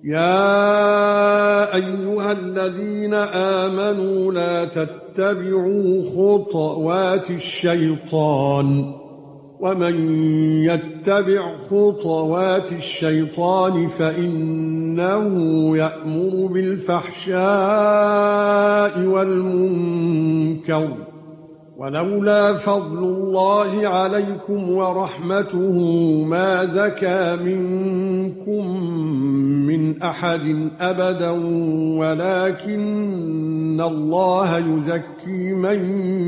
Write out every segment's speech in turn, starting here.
يا ايها الذين امنوا لا تتبعوا خطوات الشيطان ومن يتبع خطوات الشيطان فإنه يأمر بالفحشاء والمنكر ولولا فضل الله عليكم ورحمته ما زكى منكم من أحد أبدا ولكن الله يزكي من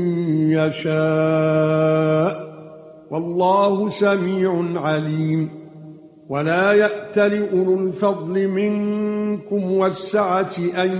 يشاء والله سميع عليم. ولا يأتل أولو الفضل منكم والسعة أن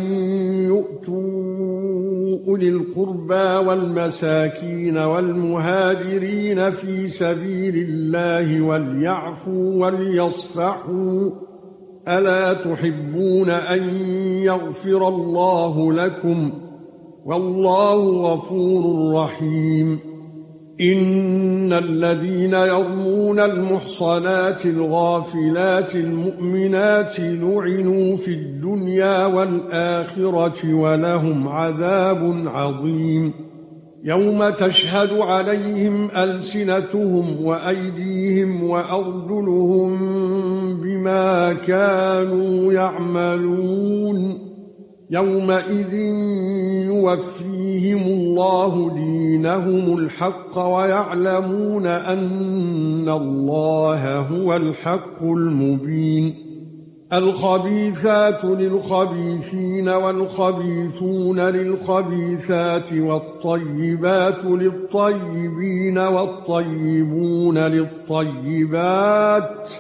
يؤتوا أولي القربى والمساكين والمهاجرين في سبيل الله وليعفوا وليصفحوا ألا تحبون أن يغفر الله لكم والله غفور رحيم. إن الذين يرمون المحصنات الغافلات المؤمنات لعنوا في الدنيا والآخرة ولهم عذاب عظيم. يوم تشهد عليهم ألسنتهم وأيديهم وأرجلهم بما كانوا يعملون يومئذ يوفيهم الله دينهم الحق ويعلمون أن الله هو الحق المبين. الخبيثات للخبيثين والخبيثون للخبيثات والطيبات للطيبين والطيبون للطيبات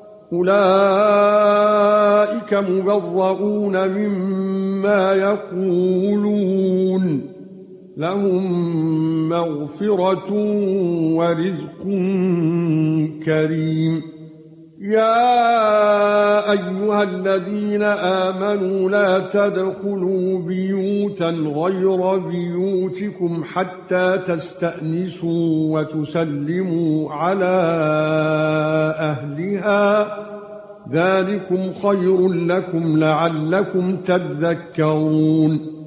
أولئك مبرؤون مما يقولون لهم مغفرة ورزق كريم. يا أيها الذين آمنوا لا تدخلوا بيوتا غير بيوتكم حتى تستأنسوا وتسلموا على أهلها ذلكم خير لكم لعلكم تذكرون.